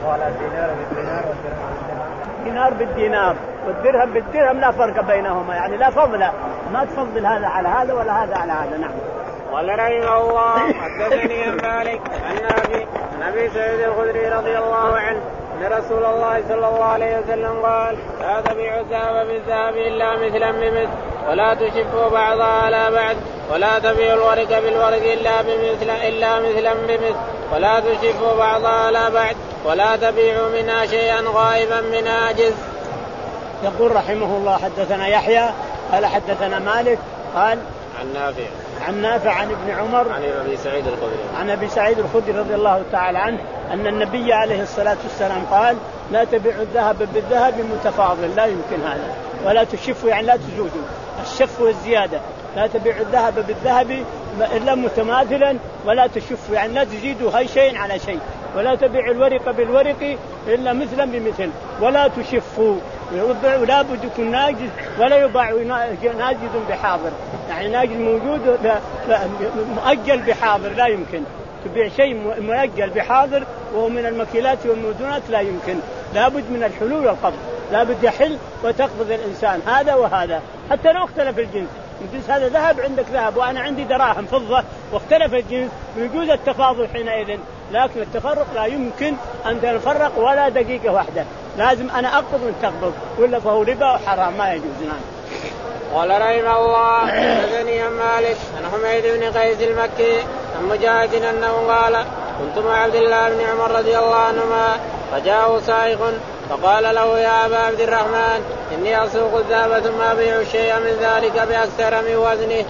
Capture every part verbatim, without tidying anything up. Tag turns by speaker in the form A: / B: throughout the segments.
A: قال الدينار بالدينار والدرهم بالدرهم.
B: دينار بالدينار والدرهم بالدرهم لا فرق بينهما، يعني لا فضل، ما تفضل هذا على هذا ولا هذا على هذا. نعم.
C: قال رحمه الله حدثني عن مالك عن أبي عن أبي سعيد الخدري رضي الله عنه أن رسول الله صلى الله عليه وسلم قال لا تبيعوا الذهب بالذهب إلا مثلا بمثل ولا تشفوا بعضها على بعض ولا تبيعوا الورق بالورق إلا بمثل إلا مثلا بمثل ولا تشفوا بعضها على بعض ولا تبيعوا منها شيئا غائبا من عاجز.
B: يقول رحمه الله حدثنا يحيى قال حدثنا مالك قال
C: عن نافع
B: عن نافع عن ابن عمر
C: عن أبي سعيد الخدري
B: عن أبي سعيد الخدري رضي الله تعالى عنه أن النبي عليه الصلاة والسلام قال لا تبيعوا الذهب بالذهب متفاضل، لا يمكن هذا، ولا تشفوا يعني لا تزودوا، الشف والزيادة، لا تبيعوا الذهب بالذهب إلا متماثلا ولا تشفوا يعني لا تزيدوا هاي شيء على شيء، ولا تبيعوا الورق بالورق إلا مثلا بمثل ولا تشفوا، ولا بد يكون ناجز ولا يباع ناجز بحاضر، يعني ناجز موجود مؤجل بحاضر لا يمكن تبيع شيء مؤجل بحاضر وهو من المكيلات والموزونات لا يمكن، لابد من الحلول والقبض، لابد يحل وتقبض الإنسان هذا وهذا حتى لو اختلف الجنس، الجنس هذا ذهب عندك ذهب وأنا عندي دراهم فضة واختلف الجنس ويجوز التفاضل حينئذ، لكن التفرق لا يمكن أن تفرق ولا دقيقة واحدة، لازم أنا أقبض وأنت تقبض ولا فهو ربا وحرام ما يجوز. نعم.
C: قال رحمه الله حدثني عن مالك عن حميد بن قيس المكي عن مجاهد أنه قال كنت مع عبد الله بن عمر رضي الله عنهما فجاءه سائق فقال له يا أبا عبد الرحمن إني أسوق الذهب ثم أبيع الشيء من ذلك بأكثر من وزنه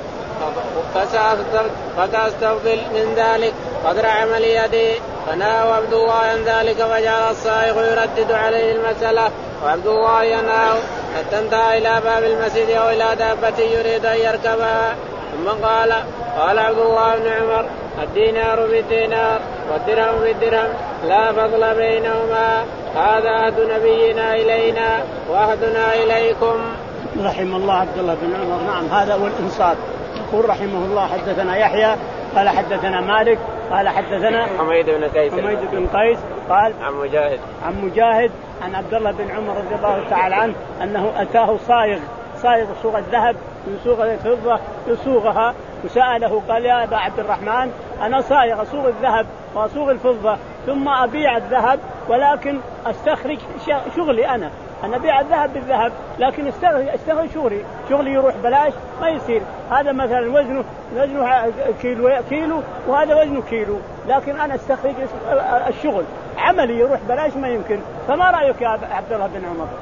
C: فسأستفضل من ذلك قدر عمل يدي، فنهى عبد الله عن ذلك وجعل السائق يردد عليه المسألة وعبد الله ينهى حتى انتهى إلى باب المسجد أو إلى دابة يريد أن يركبها، ثم قال قال عبد الله بن عمر الدينار بالدينار والدرهم بالدرهم لا فضل بينهما، هذا عهد نبينا إلينا وعهدنا إليكم.
B: رحم الله عبد الله بن عمر. نعم هذا هو الإنصاف. يقول رحمه الله حدثنا يحيى قال حدثنا مالك قال حدثنا
C: حميد بن قيس
B: حميد بن قيس قال
C: عن مجاهد
B: عن مجاهد عن عبد الله بن عمر رضي الله تعالى عنه أنه أتاه صايغ صايغ صوغ الذهب يسوغ الفضة يسوغها وسأله قال يا أبا عبد الرحمن أنا صايغ أصوغ الذهب وأصوغ الفضة ثم أبيع الذهب ولكن أستخرج شغلي أنا أنا أبيع الذهب بالذهب لكن استخرج استخرج شغلي شغلي يروح بلاش ما يصير، هذا مثلا وزنه وزنه كيلو كيلو وهذا وزنه كيلو لكن أنا استخرج الشغل عملي يروح بلاش ما يمكن، فما رأيك يا عبد الله بن عمر؟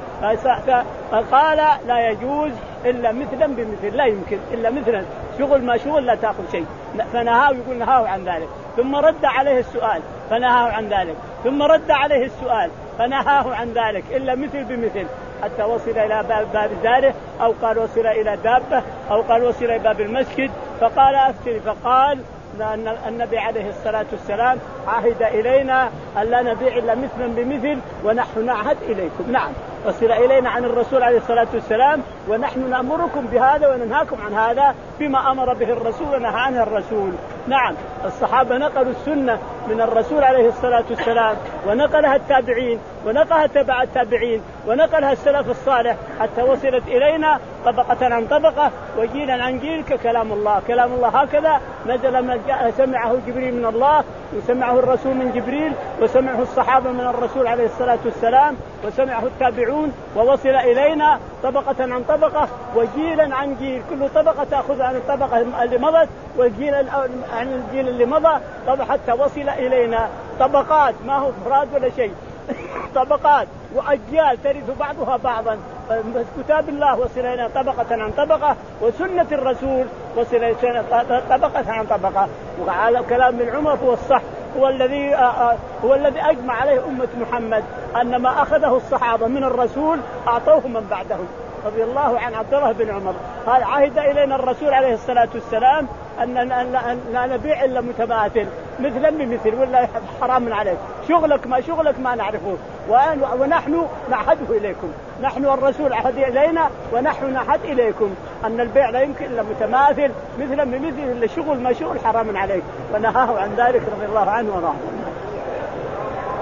B: قال لا يجوز إلا مثلا بمثل، لا يمكن إلا مثلا شغل ما شغل لا تأخذ شيء، فنهاه يقول نهاه عن ذلك ثم رد عليه السؤال فنهاه عن ذلك ثم رد عليه السؤال فنهاه عن ذلك إلا مثل بمثل حتى وصل إلى باب, باب داره أو قال وصل إلى دابة أو قال وصل إلى باب المسجد فقال أفتري، فقال أن النبي عليه الصلاة والسلام عهد إلينا ألا نبيع إلا مثلا بمثل ونحن نعهد إليكم. نعم وصل إلينا عن الرسول عليه الصلاة والسلام ونحن نأمركم بهذا وننهاكم عن هذا بما أمر به الرسول ونهى عنه الرسول. نعم الصحابة نقلوا السنة من الرسول عليه الصلاة والسلام ونقلها التابعين ونقلها تبع التابعين ونقلها السلف الصالح حتى وصلت إلينا طبقة عن طبقة وجيلا عن جيل ككلام الله. كلام الله هكذا نزل من سمعه جبريل من الله وسمعه الرسول من جبريل وسمعه الصحابة من الرسول عليه الصلاة والسلام وسمعه التابعون ووصل إلينا طبقة عن طبقة وجيلا عن جيل، كل طبقة تأخذ عن الطبقة اللي مضت والجيل عن الجيل اللي مضى طبعا حتى وصل إلينا طبقات ما هو فراد ولا شيء طبقات وأجيال ترث بعضها بعضا. كتاب الله وصل إلينا طبقة عن طبقة وسنة الرسول وصل إلينا طبقة عن طبقة. وعلى كلام ابن عمر هو الصح هو الذي هو الذي أجمع عليه أمة محمد أن ما أخذه الصحابة من الرسول أعطوه من بعدهم رضي الله عن عبد الله بن عمر. قال عهد إلينا الرسول عليه الصلاة والسلام أن لا نبيع إلا متماثل مثلا بمثل ولا حرام عليك شغلك ما شغلك ما نعرفه ونحن نعهده إليكم، نحن الرسول عهد إلينا ونحن نعهد إليكم أن البيع لا يمكن إلا متماثل مثلا بمثل إلا شغل ما شغل حرام عليك ونهاه عن ذلك رضي الله عنه ورضاه.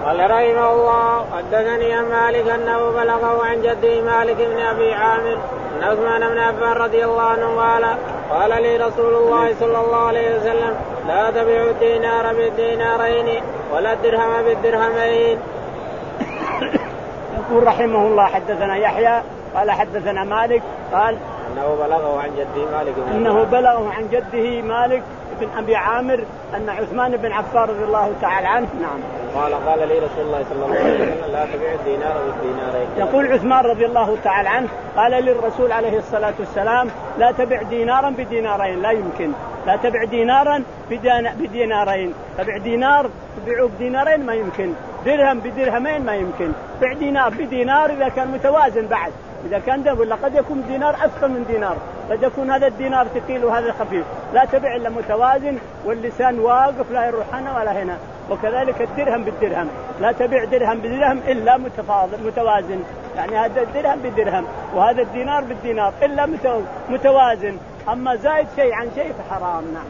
C: قال رحمه الله حدثني عن مالك أنه بلغه عن جده مالك بن أبي عامر أن عثمان بن عفان رضي الله عنه قال قال لي رسول الله صلى الله عليه وسلم لا تبيعوا الدينار بالدينارين ولا الدرهم بالدرهمين.
B: يقول رحمه الله حدثنا يحيى قال حدثنا مالك قال
C: أنه بلغه عن جده مالك
B: أنه بلغه عن جده مالك بن أبي عامر أن عثمان بن عفان رضي الله تعالى عنه نعم
C: قال قال لي رسول الله صلى الله عليه وسلم لا تبيع الدينار بالدينارين.
B: يقول عثمان رضي الله تعالى عنه قال للرسول عليه الصلاة والسلام لا تبع دينارا بدينارين لا يمكن لا تبع دينارا بدينارين تبع دينار تبيعه بدينارين ما يمكن درهم بدرهمين ما يمكن بيع دينار بدينار إذا كان متوازن بعد إذا كان ده ولا قد يكون دينار أثقل من دينار قد يكون هذا الدينار ثقيل وهذا خفيف لا تبع إلا متوازن واللسان واقف لا يروح هنا ولا هنا. وكذلك الدرهم بالدرهم لا تبع درهم بدرهم إلا متفاضل متوازن يعني هذا الدرهم بدرهم وهذا الدينار بالدينار إلا متوازن أما زايد شيء عن شيء فحرام. نعم.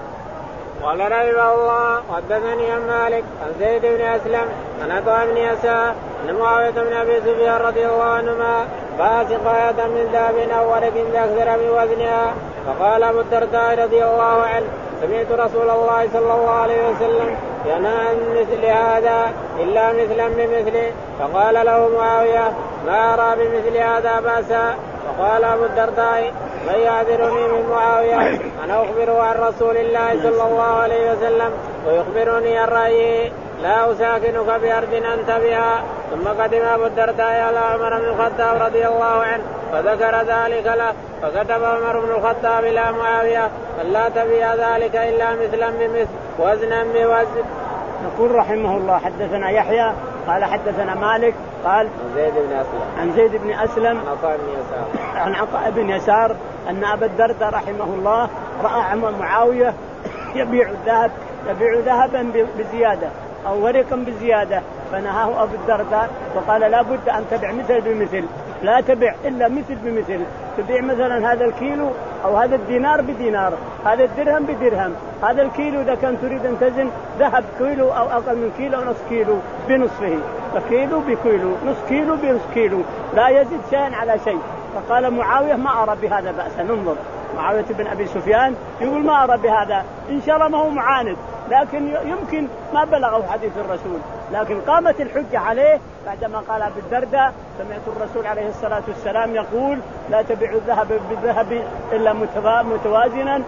C: قال رحمه الله حدثني عن مالك عن زيد بن أسلم عن عطاء بن يسار عن معاوية بن أبي سفيان رضي الله عنهما باع سقاية من ذهب أو ورق أكثر من وزنها فقال أبو الدرداء رضي الله عنه سمعت رسول الله صلى الله عليه وسلم ينهى عن مثل هذا إلا مثلا بمثله فقال له معاوية ما أرى بمثل هذا بأسا فقال أبو الدرداء من يعذرني من معاوية أنا أخبره عن رسول الله صلى الله عليه وسلم ويخبرني عن رأيه لا أساكنك بأرض أنت بها. ثم قدم أبو الدرداء على عمر بن الخطاب رضي الله عنه فذكر ذلك له فكتب عمر بن الخطاب إلى معاوية فلا تبيع ذلك إلا مثلا بمثل وزنا بوزن.
B: يقول رحمه الله حدثنا يحيى قال حدثنا مالك قال
C: عن زيد بن أسلم
B: عن زيد بن أسلم
C: عن عطاء بن يسار
B: عن عطاء بن يسار أن أبا الدرداء رحمه الله رأى معاوية يبيع الذهب يبيع ذهبا بزيادة أو ورقا بزيادة فنهاه أبو الدرداء وقال لا بد أن تبع مثل بمثل لا تبع إلا مثل بمثل تبيع مثلا هذا الكيلو أو هذا الدينار بدينار هذا الدرهم بدرهم هذا الكيلو إذا كان تريد أن تزن ذهب كيلو أو أقل من كيلو أو نصف كيلو بنصفه فكيلو بكيلو نصف كيلو بنصف كيلو لا يزيد شيئا على شيء. فقال معاوية ما أرى بهذا بأسا. ننظر معاوية بن أبي سفيان يقول ما أرى بهذا إن شاء الله ما هو معاند لكن يمكن ما بلغه حديث الرسول لكن قامت الحجة عليه بعدما قال أبو الدرداء سمعت الرسول عليه الصلاة والسلام يقول لا تبيع الذهب بالذهب إلا متوازنا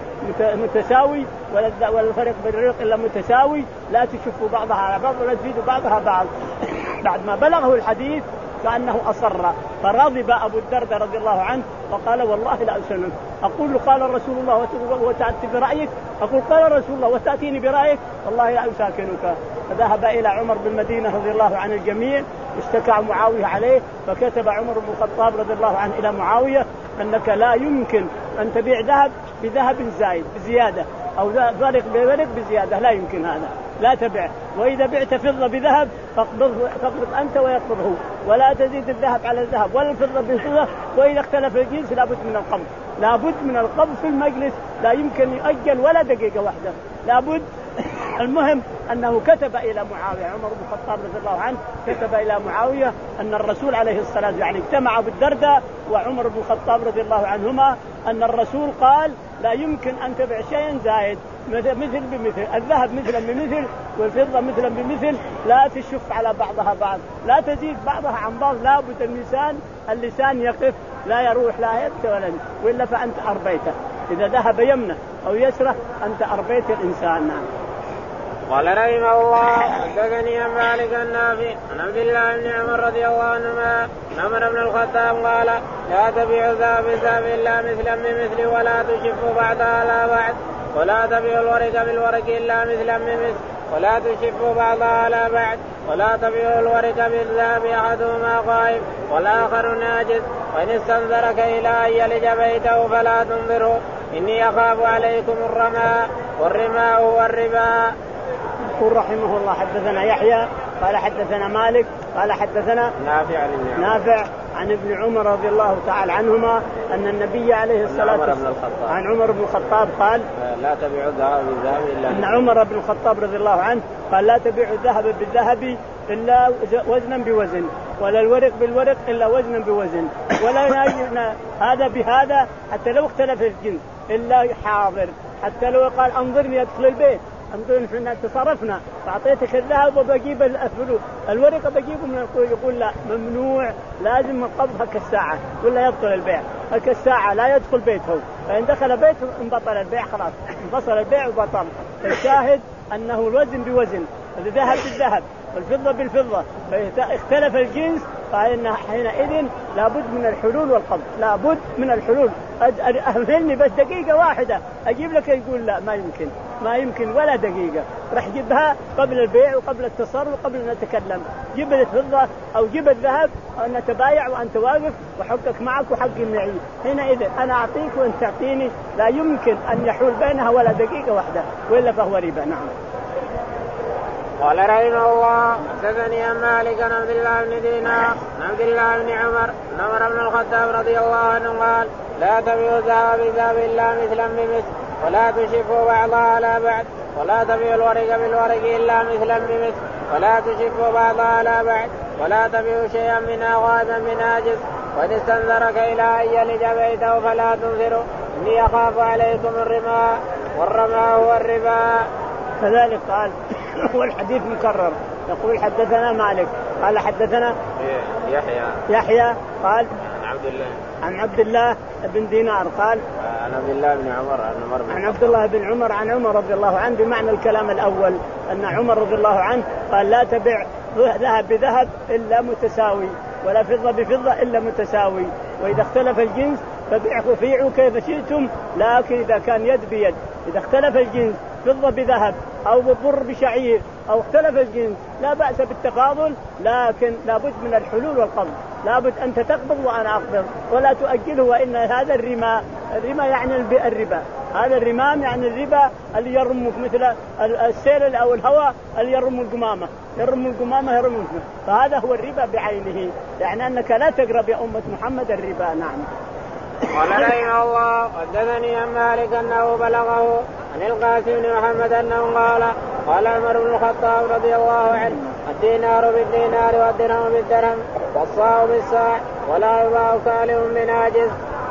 B: متساوي ولا الفرق بالرق إلا متساوي لا تشفوا بعضها على بعض ولا تزيدوا بعضها بعض. بعد ما بلغه الحديث كأنه أصر فرضب أبو الدرداء رضي الله عنه وقال والله لا أسلمك. أقول قال رسول الله وتأتي برأيك أقول قال رسول الله وتأتيني برأيك والله لا أساكنك. فذهب إلى عمر بالمدينة رضي الله عن الجميع اشتكى معاوية عليه فكتب عمر بن الخطاب رضي الله عنه إلى معاوية أنك لا يمكن أن تبيع ذهب بذهب زايد بزيادة أو ورق بورق بزيادة لا يمكن هذا لا تبع. وإذا بعت فضة بذهب فاقبض أنت ويقبضه ولا تزيد الذهب على الذهب ولا الفضة بالفضة. وإذا اختلف الجنس لابد من القبض لابد من القبض في المجلس لا يمكن يؤجل ولا دقيقة واحدة لابد. المهم أنه كتب إلى معاوية عمر بن الخطاب رضي الله عنه كتب إلى معاوية أن الرسول عليه الصلاة والسلام يعني اجتمع أبو الدرداء وعمر بن الخطاب رضي الله عنهما أن الرسول قال لا يمكن أن تبع شيئا زايد مثل بمثل الذهب مثلا بمثل والفضة مثلا بمثل لا تشف على بعضها بعض لا تزيد بعضها عن بعض لا بد اللسان اللسان يقف لا يروح لا يد ولا يد وإلا فأنت أربيته إذا ذهب يمنه أو يسره أنت أربيت الإنسان. نعم.
C: قال رحمه الله حدثني عن مالك النافع عن عبد الله بن عمر رضي الله عنهما عمر بن الخطاب قال لا تبيعوا ذهب بالذهب إلا مثلا بمثل ولا تشفوا بعضها على بعض ولا تبيعوا الورق بالورق إلا مثلا بمثل ولا تشفوا بعضها على بعض ولا تبيعوا الورق بالذهب أحدهما قائم والآخر ناجز وإن استنذرك إلى أن يلج بيته فلا تنظره إني أخاف عليكم الرماء والرماء والربا.
B: يقول رحمه الله حدثنا يحيى قال حدثنا مالك قال حدثنا
C: نافع
B: نافع عن ابن عمر رضي الله تعالى عنهما أن النبي عليه الصلاة والسلام عن عمر بن الخطاب قال
C: لا تبيعوا الذهب بالذهب إلا
B: أن عمر بن الخطاب رضي الله عنه قال لا تبيعوا الذهب بالذهب إلا وزنا بوزن، ولا الورق بالورق إلا وزنا بوزن، ولا يناجنا هذا بهذا حتى لو اختلف الجنس إلا حاضر، حتى لو قال أنظرني أدخل البيت أنظرني إحنا تصرفنا فأعطيتك الذهب وبجيب الفلوس الورقة بجيبه من القوي، يقول لا ممنوع لازم القبض هك الساعة ولا يبطل البيع، هك الساعة لا يدخل بيته، فإن دخل بيته انبطل البيع خلاص انفصل البيع وبطل. الشاهد أنه الوزن بوزن، الذهب بالذهب والفضة بالفضة، فاختلف الجنس فإن حينئذ لابد من الحلول والقبض، لابد من الحلول. أهلني بس دقيقة واحدة أجيب لك، يقول لا ما يمكن ما يمكن ولا دقيقة، راح جيبها قبل البيع وقبل التصرف وقبل أن نتكلم، جيب الفضة أو جيب الذهب أن نتبايع وأنت واقف وحقك معك وحقي معي، حينئذ أنا أعطيك وأنت تعطيني، لا يمكن أن يحول بينها ولا دقيقة واحدة وإلا فهو ربا. نعم.
C: قال رحمه الله حدثني عن مالك عن عبد الله بن دينار عن عبد الله بن عمر أن عمر بن الخطاب رضي الله عنه قال لا تبيعوا الذهب بالذهب إلا مثلا بمثل ولا تشفوا بعضها على بعض، ولا تبيعوا الورق بالورق إلا مثلا بمثل ولا تشفوا بعضها على بعض، ولا تبيعوا شيئا منها غائبا من عاجز، وإن استنذرك إلى أن يلج بيته فلا تنذره إني أخاف عليكم الربا والربا هو الربا.
B: كذلك قال هو الحديث مكرر، يقول حدثنا مالك قال حدثنا
C: يحيى
B: يحيى قال
C: عن عبد الله
B: عن عبد الله بن دينار قال
C: عن عبد الله بن عمر عن عمر
B: عن عبد الله بن عمر عن عمر رضي الله عنه، بمعنى الكلام الأول أن عمر رضي الله عنه قال لا تبع ذهب بذهب إلا متساوي، ولا فضة بفضة إلا متساوي، وإذا اختلف الجنس فبيعوا فيعوا كيف شئتم، لكن إذا كان يد بيد، إذا اختلف الجنس فضة بذهب أو بر بشعير أو اختلف الجنس لا بأس بالتفاضل، لكن لابد من الحلول والقبض، لابد أنت تقبض وأنا أقبض ولا تؤجله، وإن هذا الرماء، الرماء يعني الربا، هذا الرمام يعني الربا اللي يرمك مثل السيل أو الهواء اللي يرم القمامة يرم القمامة يرم القمامة، فهذا هو الربا بعينه، يعني أنك لا تقرب يا أمة محمد الربا. نعم.
C: قال رحمه الله حدثني عن مالك أنه بلغه عن القاسم بن محمد أنه قال قال عمر بن الخطاب رضي الله عنه الدينار بالدينار والدرهم بالدرهم والصاع بالصاع ولا يباع كالئ من عاجز.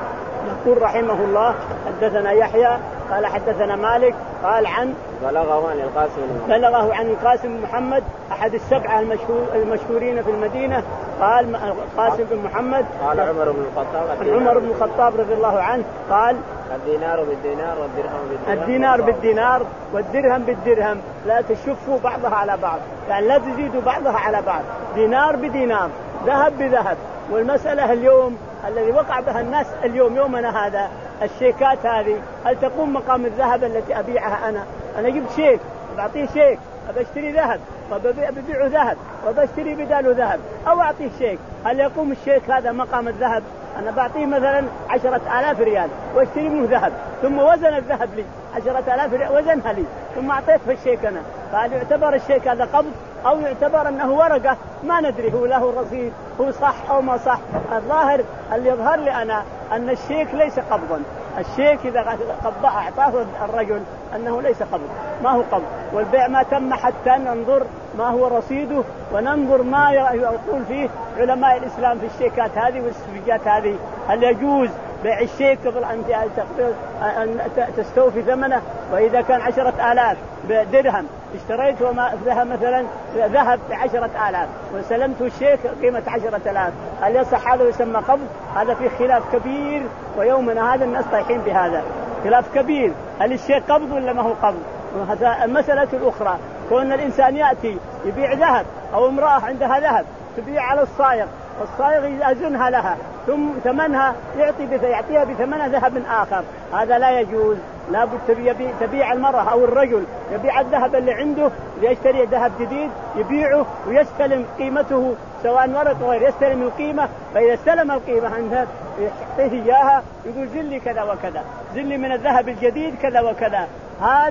B: يقول رحمه الله حدثنا يحيى قال حدثنا مالك قال عن
C: بلغه عن القاسم
B: بلغه عن القاسم بن محمد أحد السبعة المشهور المشهورين في المدينة، قال القاسم بن محمد
C: قال عمر بن الخطاب
B: عمر بن الخطاب رضي الله عنه قال
C: الدينار بالدينار والدرهم بالدرهم
B: الدينار بالدينار والدرهم بالدرهم لا تشفوا بعضها على بعض، يعني لا تزيدوا بعضها على بعض، دينار بدينار ذهب بذهب. والمسألة اليوم الذي وقع بها الناس اليوم يومنا هذا الشيكات هذه هل تقوم مقام الذهب التي أبيعها أنا؟ أنا جبت شيك وبعطيه شيك أبشتري ذهب وببيع ذهب وبشتري بداله ذهب، أو أعطيه شيك، هل يقوم الشيك هذا مقام الذهب؟ أنا بعطيه مثلا عشرة آلاف ريال واشتري منه ذهب ثم وزن الذهب لي عشرة آلاف ريال وزنها لي ثم أعطيته الشيك أنا، فهل يعتبر الشيك هذا قبض أو يعتبر أنه ورقة؟ ما ندري هو له رصيد هو صح أو ما صح. الظاهر اللي يظهر لي أنا أن الشيك ليس قبضا، الشيك إذا قبض أعطاه الرجل أنه ليس قبض، ما هو قبض، والبيع ما تم حتى ننظر ما هو رصيده وننظر ما يقول فيه علماء الإسلام في الشيكات هذه والسفيجات هذه، هل يجوز بيع الشيك قبل أن تستوفي ثمنه؟ وإذا كان عشرة آلاف درهم اشتريت وما ذهب مثلا ذهب بعشرة آلاف وسلمته الشيك قيمة عشرة آلاف، هل يصح هذا ويسمى قبض؟ هذا فيه خلاف كبير، ويومنا هذا الناس طايحين بهذا خلاف كبير، هل الشيك قبض ولا ما هو قبض؟ المسألة الأخرى كون الإنسان يأتي يبيع ذهب أو امرأة عندها ذهب تبيع على الصايغ والصايغ يأذنها لها ثم ثمنها يعطي يعطيها بثمن ذهب آخر، هذا لا يجوز. لابد تبيع المرأة أو الرجل يبيع الذهب اللي عنده ليشتري ذهب جديد يبيعه ويستلم قيمته سواء ورق غير، يستلم القيمة، فإذا استلم القيمة عندها يعطيه إياها يقول زلي كذا وكذا، زلي من الذهب الجديد كذا وكذا. هذه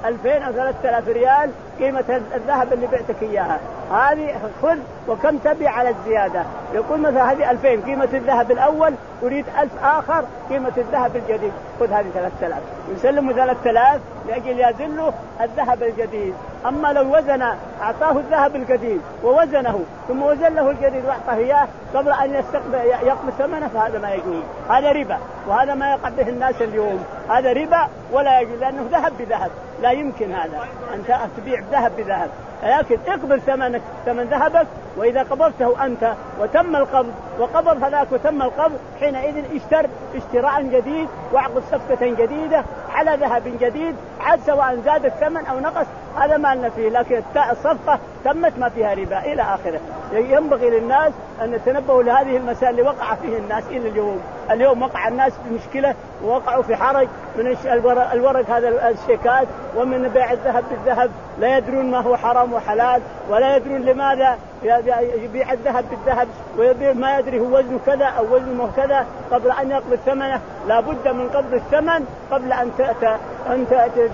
B: ألفين أو ثلاثة آلاف ريال قيمة الذهب اللي بعتك إياها، هذه خذ وكم تبي على الزيادة. يقول مثلا هذه ألفين قيمة الذهب الأول، أريد ألف آخر قيمة الذهب الجديد، خذ هذه ثلاثة آلاف، يسلم ثلاثة آلاف لأجل يزله الذهب الجديد. أما لو وزن أعطاه الذهب الجديد ووزنه ثم وزن له الجديد وأعطاه إياه قبل أن يقبل ثمنه فهذا ما يجوز، هذا ربا، وهذا ما يقع به الناس اليوم، هذا ربا ولا يجوز، لأنه ذهب بذهب، لا يمكن هذا أنت تبيع ذهب بذهب، لكن اقبل ثمنك ثمن ذهبك، وإذا قبضته أنت وتم القبض وقبض هذاك وتم القبض حينئذ اشتر اشتراء جديد واعقد صفقة جديدة على ذهب جديد، عاد سواء زاد الثمن أو نقص هذا ما لنا فيه، لكن الصفقة تمت ما فيها ربا إلى آخره. ينبغي للناس أن يتنبهوا لهذه المسائل اللي وقع فيه الناس إلى اليوم. اليوم وقع الناس في مشكلة ووقعوا في حرج من الورق, الورق هذا الشيكات ومن بيع الذهب بالذهب، لا يدرون ما هو حرام وحلال، ولا يدرون لماذا يبيع الذهب بالذهب ويبيع ما يدري هو وزنه كذا أو وزنه كذا قبل أن يقبض ثمنه. لا بد من قبض الثمن قبل أن أن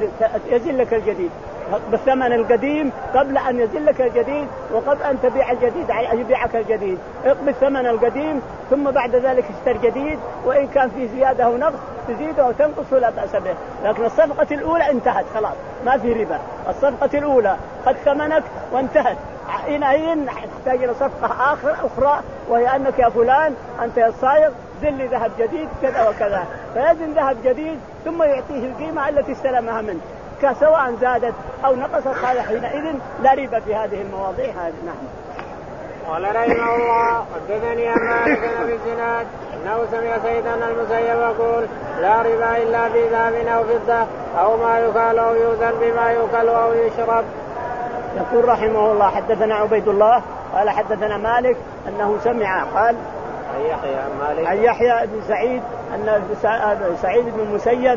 B: يزلك الجديد، بالثمن القديم قبل أن يزلك الجديد، وقبل أن تبيع الجديد يبيعك الجديد اقبض الثمن القديم ثم بعد ذلك اشتر جديد، وإن كان في زيادة أو نقص تزيده أو تنقص لا بأس به. لكن الصفقة الأولى انتهت خلاص ما في ربا، الصفقة الأولى قد ثمنك وانتهت، حينئذ تحتاج إلى صفقة آخر أخرى، وهي أنك يا فلان أنت يا الصايغ زل لي ذهب جديد كذا وكذا، فيزن ذهب جديد ثم يعطيه القيمة التي استلمها منه سواء زادت أو نقصت، هذا حينئذ لا ربا في هذه المواضيع هذه. نعم.
C: قال رحمه الله حدثني عن مالك في الزناد انه سمع سيدنا المسيب يقول لا ربا الا في ذهب او فضه او ما يكال او يوزن بما يؤكل او يشرب.
B: يقول رحمه الله حدثنا عبيد الله قال حدثنا مالك انه سمع قال
C: عن يحيى مالك
B: عن يحيى بن سعيد ان سعيد بن المسيب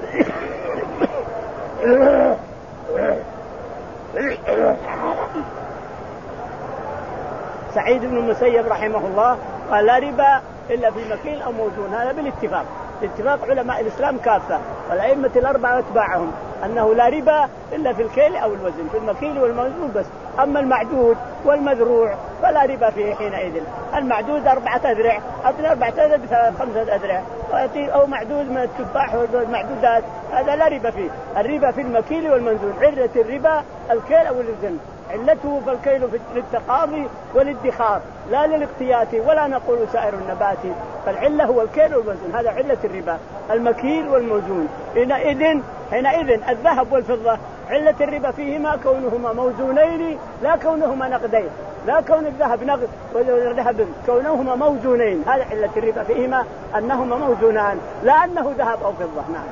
B: سعيد بن المسيب رحمه الله قال لا ربا إلا في مكيل أو موزون، هذا بالاتفاق، باتفاق علماء الإسلام كافة والأئمة الأربعة واتباعهم أنه لا ربا إلا في الكيل أو الوزن، في المكيل والموزون بس. أما المعدود والمذروع فلا ربا فيه حينئذ. المعدود أربعة أذرع أطلع أربعة أذرع خمسة أذرع، أو معدود من التفاح والمعدودات هذا لا ربا فيه. الربا في المكيل والموزون، علة الربا الكيل أو الوزن، علته فالكيل للتقاضي والادخار لا للاقتيات ولا نقول سائر النبات، فالعلة هو الكيل والوزن، هذا علة الربا المكيل والموزون. حينئذ حينئذ الذهب والفضة علة الربا فيهما كونهما موزونين لا كونهما نقدين، لا كون الذهب نقد والذهب كونهما موزونين، هذا علة الربا فيهما أنهما موزونان لا أنه ذهب أو فضة. نعم.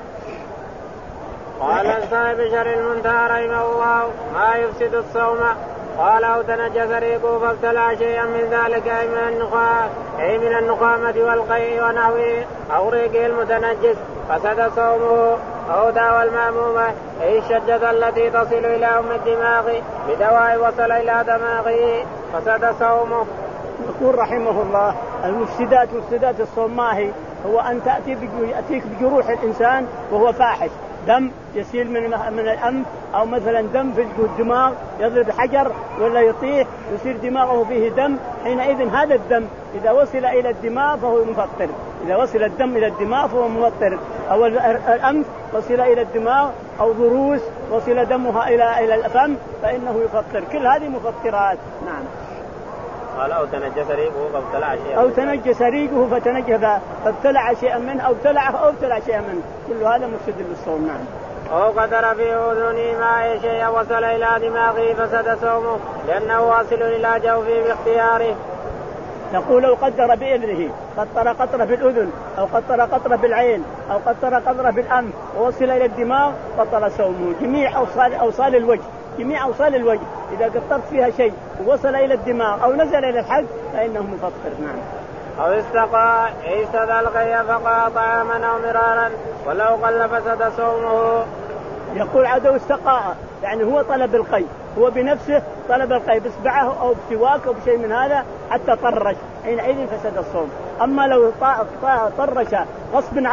C: قال صاحب شر المنتهى رحمه الله ما يفسد الصوم قال أو تنجس ريقه فابتلع شيئا من ذلك أي من النخاء أي من النخامة والقيء ونحوه أو ريقه المتنجس فسد صومه أو داوى المأمومة أي الشجة التي تصل إلى أم الدماغ بدواء وصل إلى دماغه فسد صومه.
B: يقول رحمه الله المفسدات مفسدات الصوم ما هي؟ هو أن تأتي يأتيك بجروح الإنسان وهو فاحش، دم يسيل من من الأنف أو مثلا دم في الدماغ يضرب حجر ولا يطيح يصير دماغه فيه دم، حينئذ هذا الدم إذا وصل إلى الدماغ فهو مفطر، إذا وصل الدم إلى الدماغ فهو مفطر، أو الأنف وصل إلى الدماغ أو ضروس وصل دمها إلى إلى الفم فإنه يفطر، كل هذه مفطرات. نعم.
C: قال أو تنجس ريقه فابتلع شيئا
B: أو تنجس ريقه فتنجس فابتلع شيئا منه أو ابتلعه أو ابتلع شيئا منه، كل هذا مفسد للصوم. نعم.
C: أو قدر في أذنه ما أي شيء وصل إلى دماغه فسد صومه لأنه واصل إلى جوفه باختياره.
B: نقول لو قدر بإذنه قطر قطرة بالأذن أو قطر قطرة بالعين أو قطر قطرة بالأنف ووصل إلى الدماغ بطل صومه. جميع أوصال أوصال الوجه جميع أوصال الوجه إذا قطرت فيها شيء ووصل إلى الدماغ أو نزل إلى الحلق فإنه مفطر. نعم.
C: أو استقى استدى القي فقى طعاما أو مرارا ولو قل فسد صومه.
B: يقول عدو استقاء يعني هو طلب القي، هو بنفسه طلب القي بإصبعه أو بسواك أو بشيء من هذا حتى طرش، حينئذ فسد الصوم. أما لو طرش غصب عليه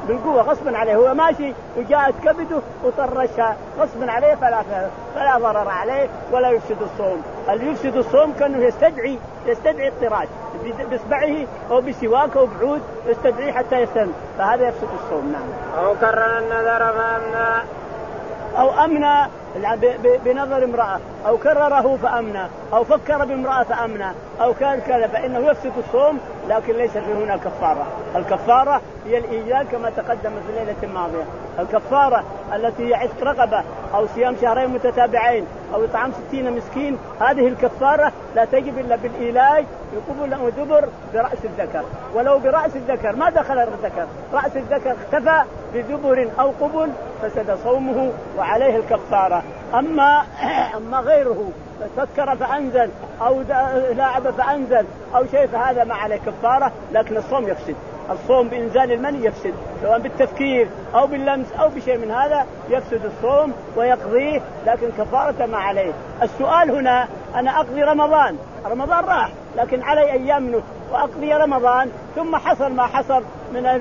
B: بالقوة غصبا عليه، هو ماشي وجاءت كبده وطرشها غصبا عليه فلا فلا ضرر عليه ولا يفسد الصوم. اللي يفسد الصوم كأنه يستدعي يستدعي الطراش بإصبعه أو بسواك أو بعود يستدعي حتى يستن، فهذا يفسد الصوم. نعم.
C: أو كرر النذر فأمنى
B: أو أمنى بنظر امرأة أو كرره فأمنى أو فكر بامرأة فأمنى أو كان كذا فإنه يفسد الصوم، لكن ليس في هنا كفارة. الكفارة هي الإيجاب كما تقدم في الليلة الماضية. الكفارة التي هي عتق رقبة أو صيام شهرين متتابعين أو إطعام ستين مسكين، هذه الكفارة لا تجب إلا بالإيلاج بقبل أو دبر برأس الذكر، ولو برأس الذكر ما دخل الذكر، رأس الذكر اختفى بدبر أو قبل فسد صومه وعليه الكفارة. أما أما غيره فكر فأنزل أو لاعب فأنزل أو شيء فهذا ما عليه كفارة، لكن الصوم يفسد. الصوم بإنزال المني يفسد، سواء بالتفكير أو باللمس أو بشيء من هذا يفسد الصوم ويقضيه، لكن كفارة ما عليه. السؤال هنا أنا أقضي رمضان، رمضان راح لكن علي أيام منه وأقضي رمضان ثم حصل ما حصل من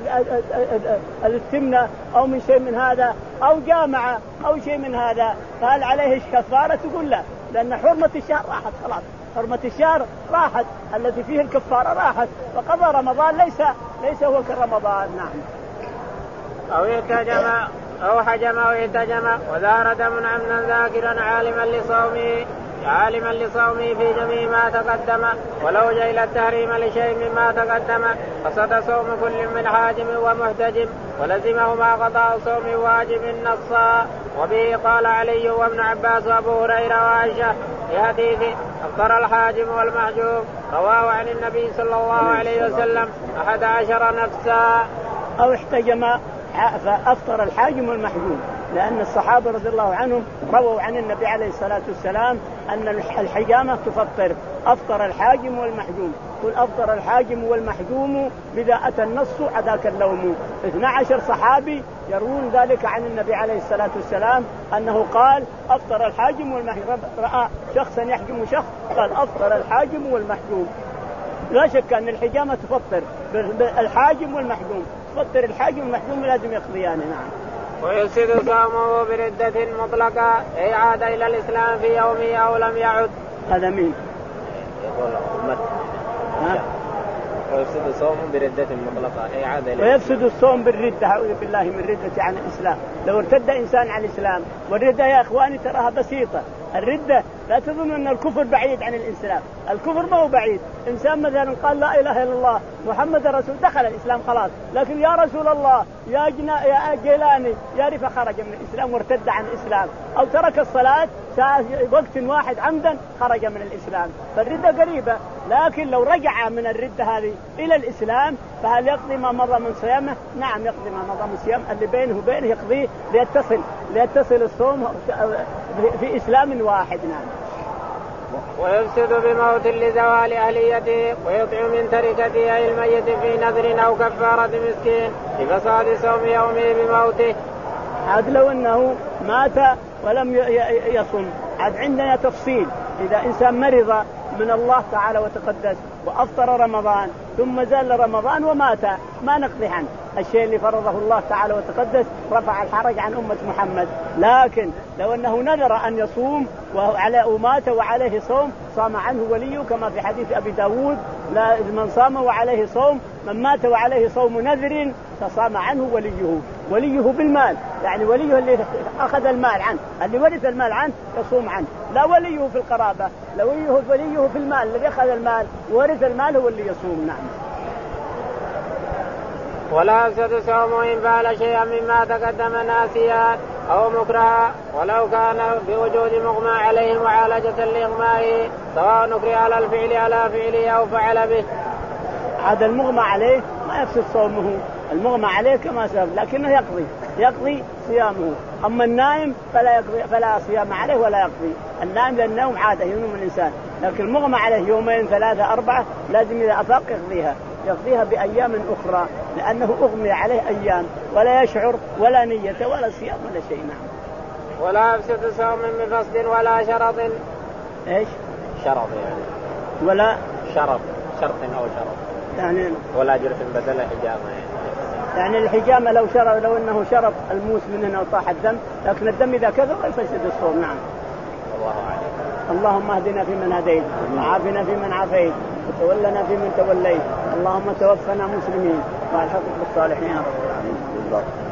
B: السمنة أو من شيء من هذا أو جامعة أو شيء من هذا، فهل عليه كفارة؟ تقول لا، لأن حرمة الشهر راحت خلاص، حرمة الشهر راحت التي فيه الكفارة راحت، فقضى رمضان ليس ليس هو كرمضان. نعم.
C: أو يتجم أو حجم أو يتجم وظهر دم عمدا ذاكرا عالما لصومه عالما لصومه في جميع ما تقدم، ولو جيل التحريم لشيء مما تقدم فسد صوم كل من حاجم ومحتجم ولزمه ما قضاء صوم واجب نصا. وبه قال علي وابن عباس وابو هريره وعائشه في حديث أفطر الحاجم والمحجوم، رواه عن النبي صلى الله عليه وسلم أحد عشر نفسا.
B: أو احتجم فأفطر الحاجم والمحجوم، لأن الصحابة رضي الله عنهم رووا عن النبي عليه الصلاة والسلام أن الحجامة تفطر. أفطر الحاجم والمحجوم، قل أفطر الحاجم والمحجوم بذا أتى النص عذاك اللوم. اثنا عشر صحابي يروون ذلك عن النبي عليه الصلاة والسلام أنه قال أفطر الحاجم والمحجوم، رأى شخصا يحجم شخص قال أفطر الحاجم والمحجوم. لا شك أن الحجامة تفطر، الحاجم والمحجوم تفطر، الحاجم والمحجوم لازم يقضيان. نعم.
C: ويفسد صومه بردة مطلقة، أي عاد إلى الإسلام في يومه أو لم يعد.
B: هذا مين؟
C: يقول أمت. ويفسد صومه بردة مطلقة، أي عاد إلى
B: ويفسد الصوم بالردة، أعوذ بالله من ردة عن الإسلام. لو ارتد إنسان عن الإسلام، والردة يا إخواني تراها بسيطة، الردة لا تظن أن الكفر بعيد عن الإسلام، الكفر ما هو بعيد. إنسان مثلا قال لا إله إلا الله محمد رسول دخل الإسلام خلاص، لكن يا رسول الله يا جنا يا جيلاني يا رفا خرج من الإسلام وارتد عن الإسلام، أو ترك الصلاة وقت واحد عمدا خرج من الإسلام، فالردة قريبة. لكن لو رجع من الردة هذه إلى الإسلام فهل يقضي ما مضى من صيامه؟ نعم يقضي ما مضى من صيام، اللي بينه وبينه يقضيه ليتصل ليتصل الصوم في إسلام واحد. نعم.
C: ويفسد بموت لزوال أهليته، ويطعم من تركته أي الميت في نذر أو كفارة مسكين لفساد صوم يومه بموته.
B: عاد لو أنه مات ولم يصم، عاد عندنا تفصيل، إذا إنسان مرض من الله تعالى وتقدس وأفطر رمضان ثم زال رمضان ومات ما نقضي عنه، الشيء اللي فرضه الله تعالى وتقدس رفع الحرج عن أمة محمد. لكن لو أنه نذر أن يصوم وعلى ومات وعليه صوم صام عنه وليه، كما في حديث أبي داود لا من صام وعليه صوم، من مات وعليه صوم نذر فصام عنه وليه. وليه بالمال، يعني وليه اللي أخذ المال عنه، اللي ورث المال عنه يصوم عنه، لا وليه في القرابة، لا وليه وليه في المال، الذي أخذ المال ورث المال هو اللي يصوم. نعم.
C: ولا يفسد صومه إن فعل شيئا مما تقدم ناسيا أو مكرها، ولو كان بوجود مغمى عليه معالجة لإغمائه، سواء نكره على الفعل على فعله أو فعل به.
B: هذا المغمى عليه ما يفسد صومه، المغمى عليه كما سبب، لكنه يقضي يقضي صيامه. أما النائم فلا يقضي، فلا صيام عليه ولا يقضي. النائم للنوم عادة ينوم الإنسان، لكن المغمى عليه يومين ثلاثة أربعة لازم إذا أفاق يقضيها يقضيها بأيام أخرى، لأنه أغمي عليه أيام ولا يشعر ولا نية ولا صيام ولا شيء. نعم.
C: ولا يفسد صوم بفسد ولا شرط.
B: إيش؟
C: شرط يعني.
B: ولا
C: شرط شرط أو شرط
B: يعني
C: ولا جرس بدل حجامة يعني.
B: يعني الحجامة لو شرب لو أنه شرب الموس من هنا وطاح الدم، لكن الدم إذا كثر يفسد الصوم. نعم.
C: الله أعلم.
B: اللهم اهدنا فيمن هديت، وعافنا فيمن عافيت، وتولنا فيمن توليت، اللهم توفنا مسلمين والحقنا بالصالحين يا رب العالمين.